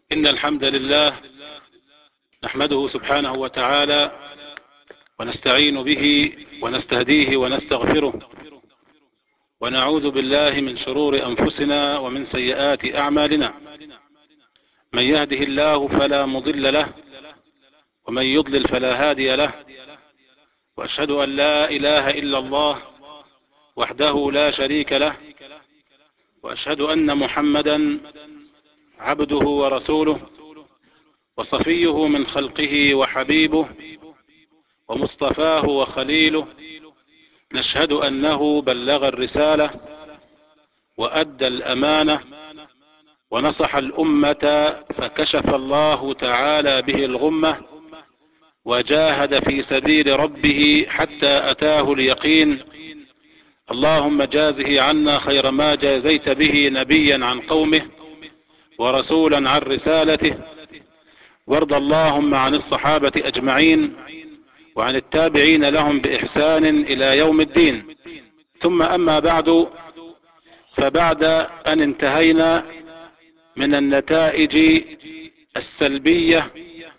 إن الحمد لله نحمده سبحانه وتعالى ونستعين به ونستهديه ونستغفره ونعوذ بالله من شرور أنفسنا ومن سيئات أعمالنا. من يهده الله فلا مضل له ومن يضلل فلا هادي له، وأشهد أن لا إله إلا الله وحده لا شريك له، وأشهد أن محمدا عبده ورسوله وصفيه من خلقه وحبيبه ومصطفاه وخليله. نشهد أنه بلغ الرسالة وأدى الأمانة ونصح الأمة، فكشف الله تعالى به الغمة وجاهد في سبيل ربه حتى أتاه اليقين. اللهم جازه عنا خير ما جازيت به نبيا عن قومه ورسولا عن رسالته، وارض اللهم عن الصحابة أجمعين وعن التابعين لهم بإحسان إلى يوم الدين. ثم أما بعد، فبعد أن انتهينا من النتائج السلبية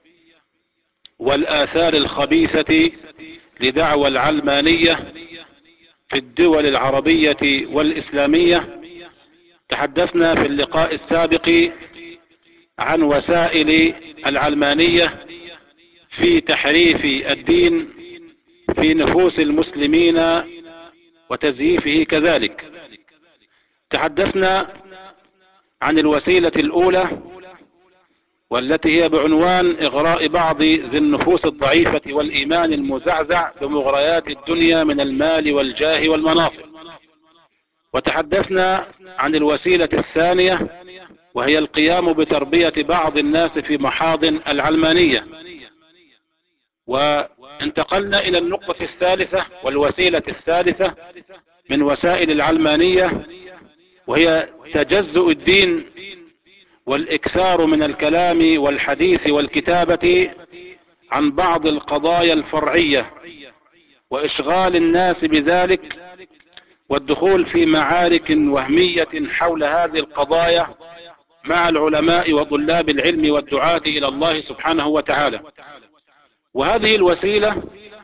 والآثار الخبيثة لدعوى العلمانية في الدول العربية والإسلامية، تحدثنا في اللقاء السابق عن وسائل العلمانية في تحريف الدين في نفوس المسلمين وتزييفه كذلك. تحدثنا عن الوسيلة الأولى والتي هي بعنوان إغراء بعض ذي النفوس الضعيفة والإيمان المزعزع بمغريات الدنيا من المال والجاه والمناصب. وتحدثنا عن الوسيلة الثانية وهي القيام بتربية بعض الناس في محاضن العلمانية. وانتقلنا إلى النقطة الثالثة والوسيلة الثالثة من وسائل العلمانية، وهي تجزؤ الدين والإكثار من الكلام والحديث والكتابة عن بعض القضايا الفرعية وإشغال الناس بذلك والدخول في معارك وهمية حول هذه القضايا مع العلماء وطلاب العلم والدعاة إلى الله سبحانه وتعالى. وهذه الوسيلة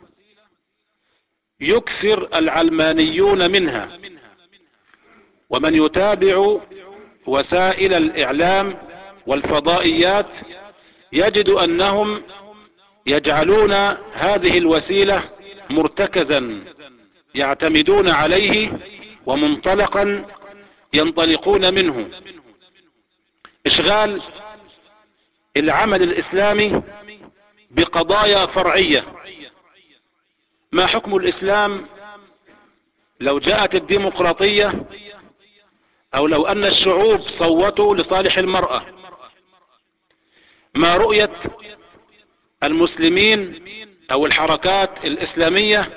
يكثر العلمانيون منها، ومن يتابع وسائل الإعلام والفضائيات يجد أنهم يجعلون هذه الوسيلة مرتكزا يعتمدون عليه ومنطلقا ينطلقون منه. إشغال العمل الإسلامي بقضايا فرعية. ما حكم الإسلام لو جاءت الديمقراطية، أو لو أن الشعوب صوتوا لصالح المرأة؟ ما رؤية المسلمين أو الحركات الإسلامية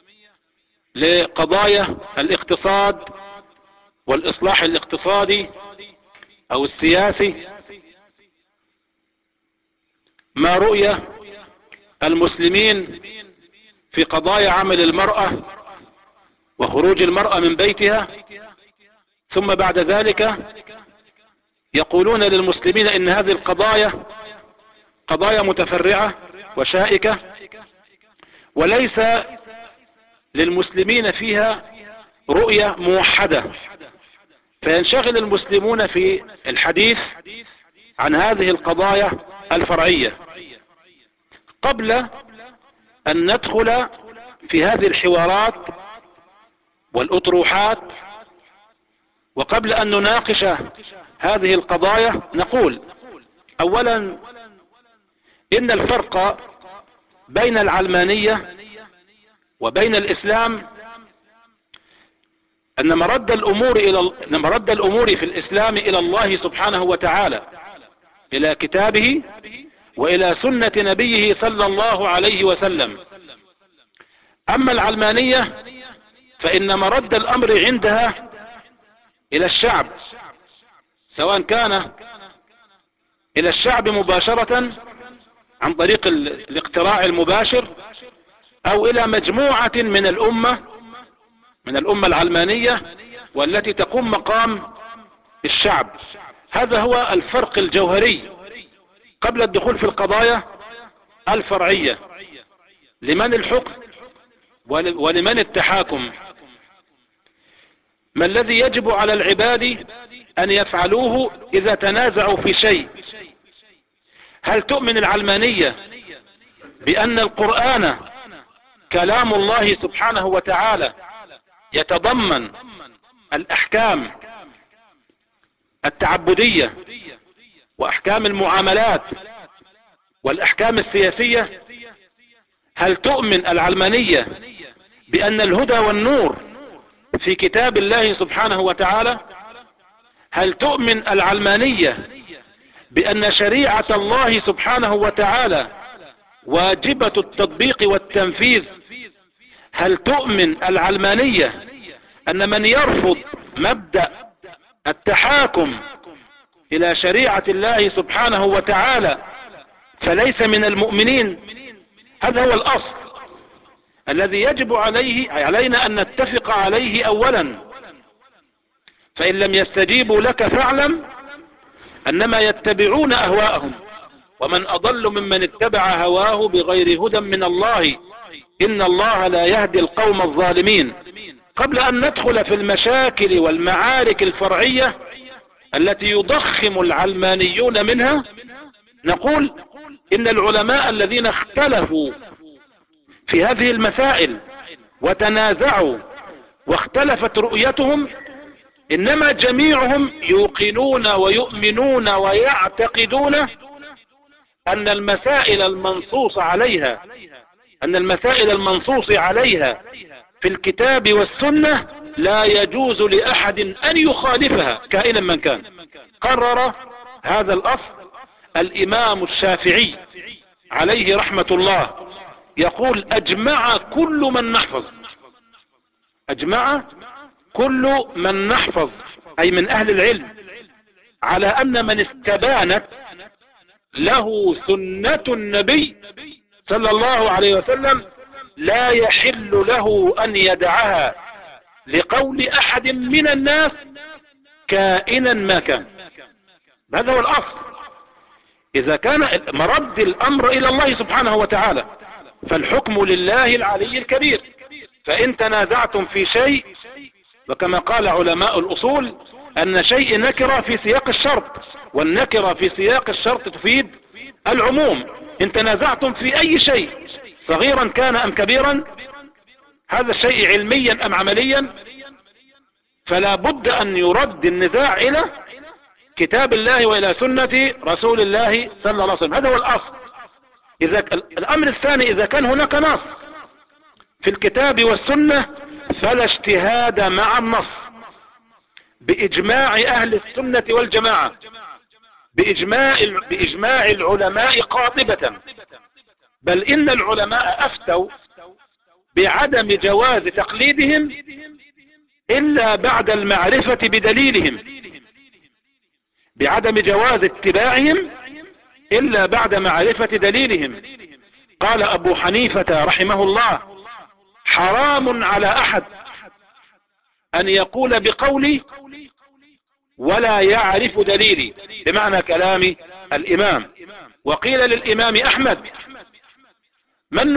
لقضايا الاقتصاد والإصلاح الاقتصادي أو السياسي؟ ما رؤية المسلمين في قضايا عمل المرأة وخروج المرأة من بيتها؟ ثم بعد ذلك يقولون للمسلمين إن هذه القضايا قضايا متفرعة وشائكة وليس للمسلمين فيها رؤية موحدة، فينشغل المسلمون في الحديث عن هذه القضايا الفرعية. قبل أن ندخل في هذه الحوارات والأطروحات وقبل أن نناقش هذه القضايا، نقول أولا إن الفرق بين العلمانية وبين الإسلام أن مرد الأمور في الإسلام إلى الله سبحانه وتعالى، إلى كتابه وإلى سنة نبيه صلى الله عليه وسلم. أما العلمانية فإن مرد الأمر عندها إلى الشعب، سواء كان إلى الشعب مباشرة عن طريق الاقتراع المباشر أو إلى مجموعة من الأمة العلمانية والتي تقوم مقام الشعب. هذا هو الفرق الجوهري قبل الدخول في القضايا الفرعية، لمن الحكم ولمن التحاكم؟ ما الذي يجب على العباد أن يفعلوه إذا تنازعوا في شيء؟ هل تؤمن العلمانية بأن القرآن كلام الله سبحانه وتعالى يتضمن الأحكام التعبدية وأحكام المعاملات والأحكام السياسية؟ هل تؤمن العلمانية بأن الهدى والنور في كتاب الله سبحانه وتعالى؟ هل تؤمن العلمانية بأن شريعة الله سبحانه وتعالى واجبة التطبيق والتنفيذ؟ هل تؤمن العلمانية أن من يرفض مبدأ التحاكم إلى شريعة الله سبحانه وتعالى فليس من المؤمنين؟ هذا هو الأصل الذي يجب علينا أن نتفق عليه أولا. فإن لم يستجيبوا لك فاعلم أنما يتبعون أهواءهم، ومن أضل ممن اتبع هواه بغير هدى من الله إن الله لا يهدي القوم الظالمين. قبل أن ندخل في المشاكل والمعارك الفرعية التي يضخم العلمانيون منها، نقول إن العلماء الذين اختلفوا في هذه المسائل وتنازعوا واختلفت رؤيتهم، إنما جميعهم يوقنون ويؤمنون ويعتقدون أن المسائل المنصوص عليها في الكتاب والسنة لا يجوز لأحد أن يخالفها كائنا من كان. قرر هذا الأصل الإمام الشافعي عليه رحمة الله، يقول: أجمع كل من نحفظ أي من أهل العلم على أن من استبانت له سنة النبي صلى الله عليه وسلم لا يحل له أن يدعها لقول أحد من الناس كائنا ما كان. هذا هو الأصل. إذا كان مرد الأمر إلى الله سبحانه وتعالى فالحكم لله العلي الكبير. فإن تنازعتم في شيء، وكما قال علماء الأصول أن شيء نكرة في سياق الشرط، والنكرة في سياق الشرط تفيد العموم. إن تنازعتم في أي شيء صغيرا كان أم كبيرا، هذا الشيء علميا أم عمليا، فلا بد أن يرد النزاع إلى كتاب الله وإلى سنة رسول الله صلى الله عليه وسلم. هذا هو الأصل. الأمر الثاني: إذا كان هناك نص في الكتاب والسنة فلا اجتهاد مع النص بإجماع أهل السنة والجماعة، بإجماع العلماء قاطبة. بل إن العلماء أفتوا بعدم جواز تقليدهم إلا بعد المعرفة بدليلهم، بعدم جواز اتباعهم إلا بعد معرفة دليلهم. قال أبو حنيفة رحمه الله: حرام على أحد أن يقول بقولي ولا يعرف دليلي، بمعنى كلام الإمام. وقيل للإمام أحمد: من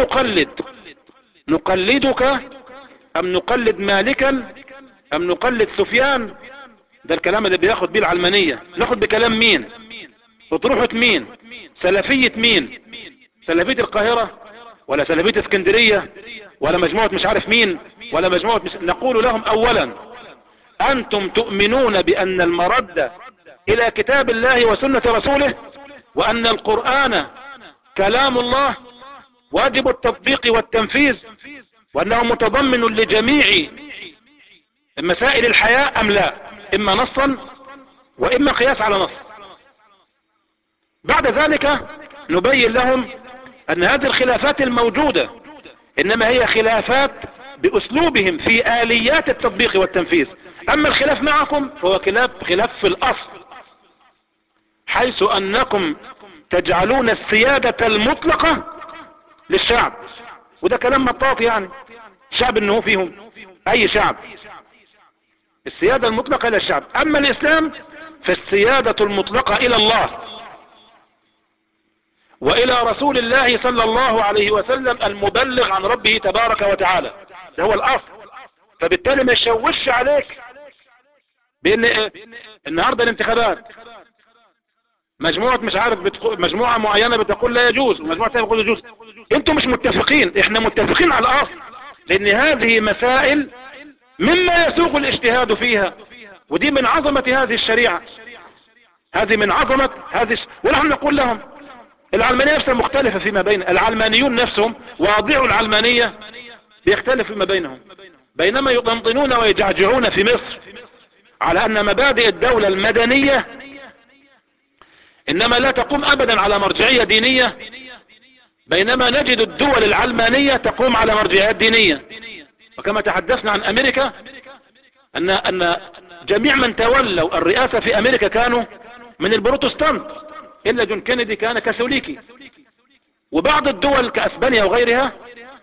نقلدك أم نقلد مالكا أم نقلد سفيان؟ ده الكلام اللي بياخد بيه العلمانية. ناخد بكلام مين؟ بطروحة مين؟ سلفية مين؟ سلفية القاهرة ولا سلفية اسكندرية ولا مجموعة مش عارف مين ولا مجموعة نقول لهم: أولا أنتم تؤمنون بأن المرد إلى كتاب الله وسنة رسوله، وأن القرآن كلام الله واجب التطبيق والتنفيذ، وأنه متضمن لجميع مسائل الحياة، أم لا؟ إما نصا وإما قياس على نص. بعد ذلك نبين لهم أن هذه الخلافات الموجودة إنما هي خلافات بأسلوبهم في آليات التطبيق والتنفيذ. أما الخلاف معكم فهو خلاف في الأصل، حيث أنكم تجعلون السيادة المطلقة للشعب، وده كلام مطاط. يعني الشعب إنه فيهم أي شعب، السيادة المطلقة إلى الشعب. أما الإسلام فالسيادة المطلقة إلى الله. السيادة المطلقة إلى الشعب. أما الإسلام فالسيادة المطلقة إلى الشعب. أما الإسلام فالسيادة المطلقة إلى الشعب. أما الإسلام فالسيادة المطلقة إلى الشعب. أما الإسلام وإلى رسول الله صلى الله عليه وسلم المبلغ عن ربه تبارك وتعالى. ده هو الأصل. فبالتالي ما يشوش عليك بأن النهاردة الانتخابات مجموعة مش عارف مجموعة معينة بتقول لا يجوز ومجموعة ثانية بتقول يجوز. انتم مش متفقين، احنا متفقين على الأصل، لأن هذه مسائل مما يسوق الاجتهاد فيها، ودي من عظمة هذه الشريعة، هذه من عظمة ونحن نقول لهم العلمانية نفسها مختلفة فيما بين العلمانيون نفسهم، واضعوا العلمانية بيختلف فيما بينهم، بينما يطنطنون ويجعجعون في مصر على أن مبادئ الدولة المدنية إنما لا تقوم أبدا على مرجعية دينية، بينما نجد الدول العلمانية تقوم على مرجعيات دينية. وكما تحدثنا عن أمريكا أن جميع من تولوا الرئاسة في أمريكا كانوا من البروتستانت، إلا جون كينيدي كان كاثوليكي. وبعض الدول كأسبانيا وغيرها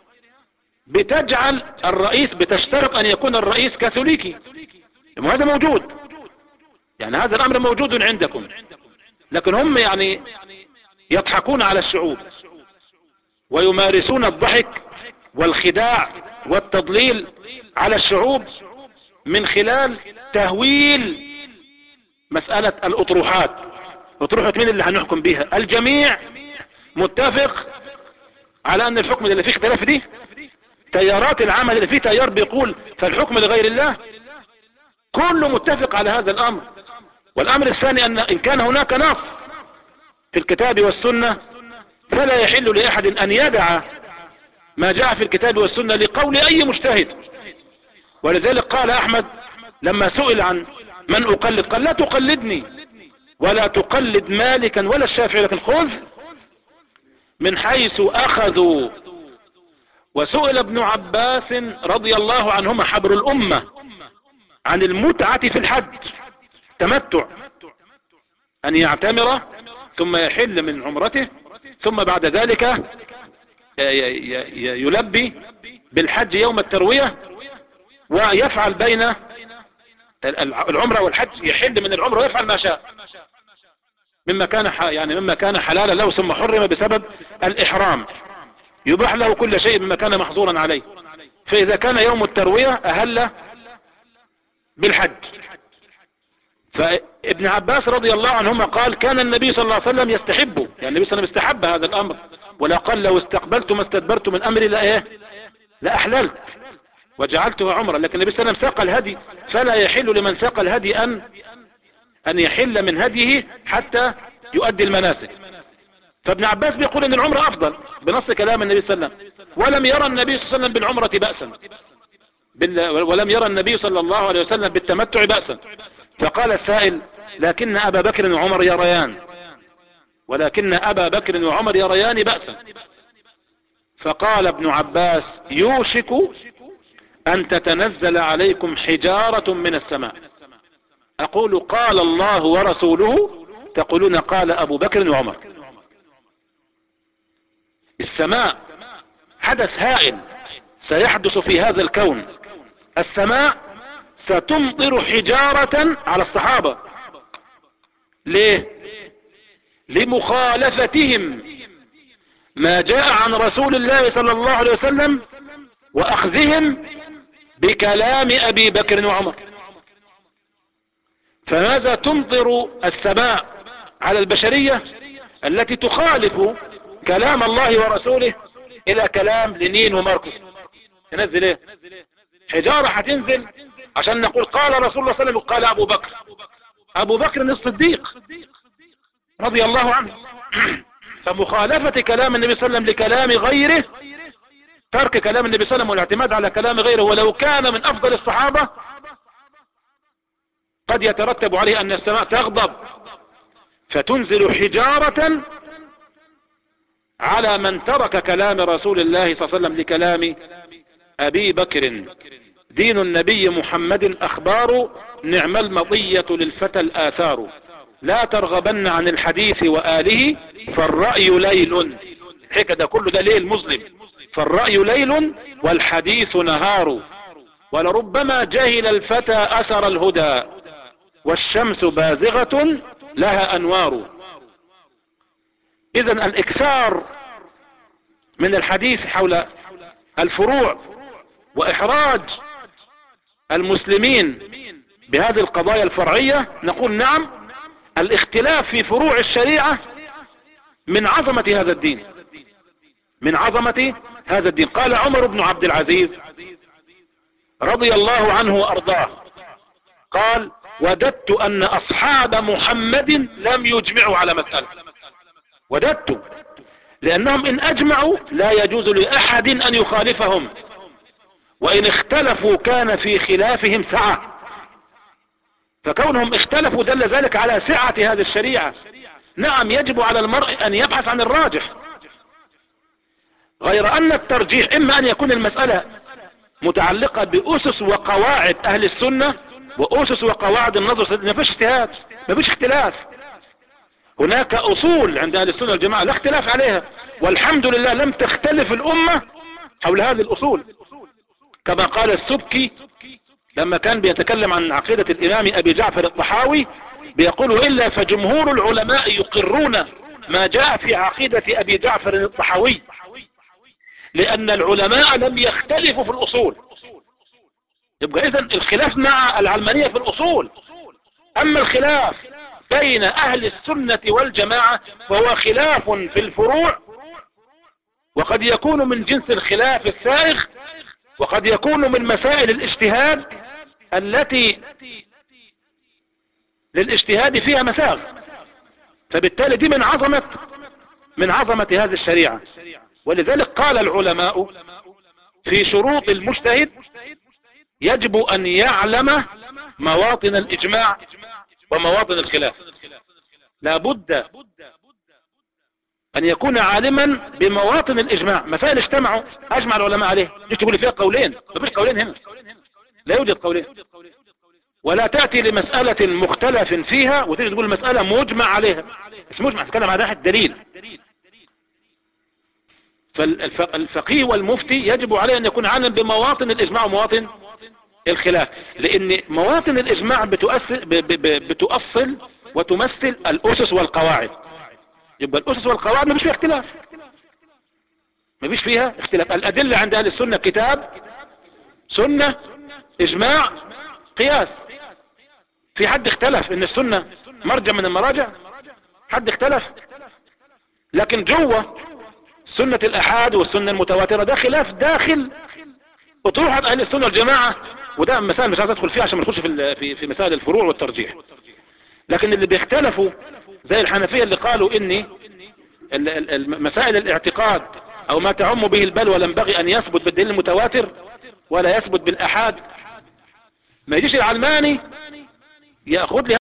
بتجعل الرئيس، بتشترط أن يكون الرئيس كاثوليكي، وهذا موجود، يعني هذا الأمر موجود عندكم، لكن هم يعني يضحكون على الشعوب ويمارسون الضحك والخداع والتضليل على الشعوب من خلال تهويل مسألة الأطروحات. أطروحة مين اللي هنحكم بيها؟ الجميع متفق على أن الحكم اللي فيه اختلاف دي تيارات العمل اللي فيه تيار بيقول فالحكم لغير الله، كله متفق على هذا الأمر. والأمر الثاني إن كان هناك نص في الكتاب والسنة فلا يحل لأحد أن يدع ما جاء في الكتاب والسنة لقول أي مجتهد. ولذلك قال أحمد لما سئل عن من أقلد قال لا تقلدني ولا تقلد مالكا ولا الشافعي، لكن خذ من حيث أخذوا. وسئل ابن عباس رضي الله عنهما حبر الأمة عن المتعة في الحج، تمتع، أن يعتمر ثم يحل من عمرته ثم بعد ذلك يلبي بالحج يوم التروية ويفعل بين العمرة والحج، يحل من العمرة ويفعل ما شاء مما كان حلالا له ثم حرم بسبب الإحرام، يباح له كل شيء مما كان محظورا عليه. فإذا كان يوم التروية أهل بالحج. فابن عباس رضي الله عنهما قال كان النبي صلى الله عليه وسلم يستحبه، يعني النبي صلى الله عليه وسلم استحب هذا الأمر، ولا قال لو استقبلت ما استدبرت من أمري لأحللت وجعلته عمرا. لكن النبي صلى الله عليه وسلم ساق الهدي، فلا يحل لمن ساق الهدي أن يحل من هديه حتى يؤدي المناسك. فابن عباس بيقول ان العمرة افضل بنص كلام النبي صلى الله عليه وسلم، ولم يرى النبي صلى الله عليه وسلم بالعمرة بأسا، ولم يرى النبي صلى الله عليه وسلم بالتمتع بأسا. فقال السائل لكن أبا بكر وعمر يريان، ولكن أبا بكر وعمر يريان بأسا. فقال ابن عباس يوشك أن تتنزل عليكم حجارة من السماء، أقول قال الله ورسوله تقولون قال أبو بكر وعمر. السماء حدث هائل سيحدث في هذا الكون، السماء ستمطر حجارة على الصحابة. ليه؟ لمخالفتهم ما جاء عن رسول الله صلى الله عليه وسلم وأخذهم بكلام أبي بكر وعمر. فماذا تمطر السماء على البشرية التي تخالف كلام الله ورسوله إلى كلام لينين وماركوس؟ تنزل ايه؟ حجارة هتنزل عشان نقول قال رسول الله صلى الله عليه وسلم قال أبو بكر، أبو بكر الصديق رضي الله عنه. فمخالفة كلام النبي صلى الله عليه وسلم لكلام غيره، ترك كلام النبي صلى الله عليه وسلم والاعتماد على كلام غيره ولو كان من أفضل الصحابة، قد يترتب عليه أن السماء تغضب فتنزل حجارة على من ترك كلام رسول الله صلى الله عليه وسلم لكلام أبي بكر. دين النبي محمد أخبار، نعم المطية للفتى الآثار. لا ترغبن عن الحديث وآله فالرأي ليل، حكى ده كله ده ليل مظلم، فالرأي ليل والحديث نهار. ولربما جهل الفتى أثر الهدى والشمس بازغة لها أنوار. إذا الإكثار من الحديث حول الفروع وإحراج المسلمين بهذه القضايا الفرعية، نقول نعم، الاختلاف في فروع الشريعة من عظمة هذا الدين، من عظمة هذا الدين. قال عمر بن عبد العزيز رضي الله عنه وأرضاه، قال: وددت أن أصحاب محمد لم يجمعوا على مسألة. وددت، لأنهم إن أجمعوا لا يجوز لأحد أن يخالفهم، وإن اختلفوا كان في خلافهم سعة. فكونهم اختلفوا دل ذلك على سعة هذه الشريعة. نعم، يجب على المرء أن يبحث عن الراجح، غير أن الترجيح إما أن يكون المسألة متعلقة بأسس وقواعد أهل السنة وأسس وقواعد النظر، ما فيش اجتهاد، ما فيش اختلاف. هناك أصول عند أهل السنة والجماعة لا اختلاف عليها، والحمد لله لم تختلف الأمة حول هذه الأصول. كما قال السبكي لما كان بيتكلم عن عقيدة الإمام أبي جعفر الطحاوي، بيقول: إلا فجمهور العلماء يقرون ما جاء في عقيدة أبي جعفر الطحاوي، لأن العلماء لم يختلفوا في الأصول. يبقى إذن الخلاف مع العلمانية في الأصول، أما الخلاف بين أهل السنة والجماعة فهو خلاف في الفروع، وقد يكون من جنس الخلاف السائغ، وقد يكون من مسائل الاجتهاد التي للاجتهاد فيها مساغ. فبالتالي دي من عظمة هذه الشريعة. ولذلك قال العلماء في شروط المجتهد: يجب أن يعلم مواطن الإجماع ومواطن الخلاف. لا بد أن يكون عالما بمواطن الإجماع. مسائل اجتمعوا أجمع العلماء عليه، مش تقول فيها قولين، ما فيش قولين هنا، لا يوجد قولين. ولا تأتي لمسألة مختلف فيها وتجي تقول المسألة مجمع عليها، مش مجمع، تتكلم عن واحد دليل. فالفقيه والمفتي يجب عليه أن يكون عالم بمواطن الإجماع ومواطن الخلاف، لأن مواطن الإجماع بتؤصل وتمثل الأسس والقواعد. يبقى الأسس والقواعد ما فيش فيها اختلاف، ما فيش فيها اختلاف. الأدلة عند أهل السنة كتاب، سنة، إجماع، قياس. في حد اختلف ان السنة مرجع من المراجع؟ حد اختلف؟ لكن جوه سنة الأحاد والسنة المتواترة ده خلاف داخل أطروحة أهل السنة والجماعة، وده مسائل مش عايز أدخل فيها عشان ما نخش في مسائل الفروع والترجيح. لكن اللي بيختلفوا زي الحنفية اللي قالوا إن مسائل الاعتقاد أو ما تعم به البلوى ينبغي أن يثبت بالدليل المتواتر ولا يثبت بالأحاد. ما يجيش العلماني يأخذ لي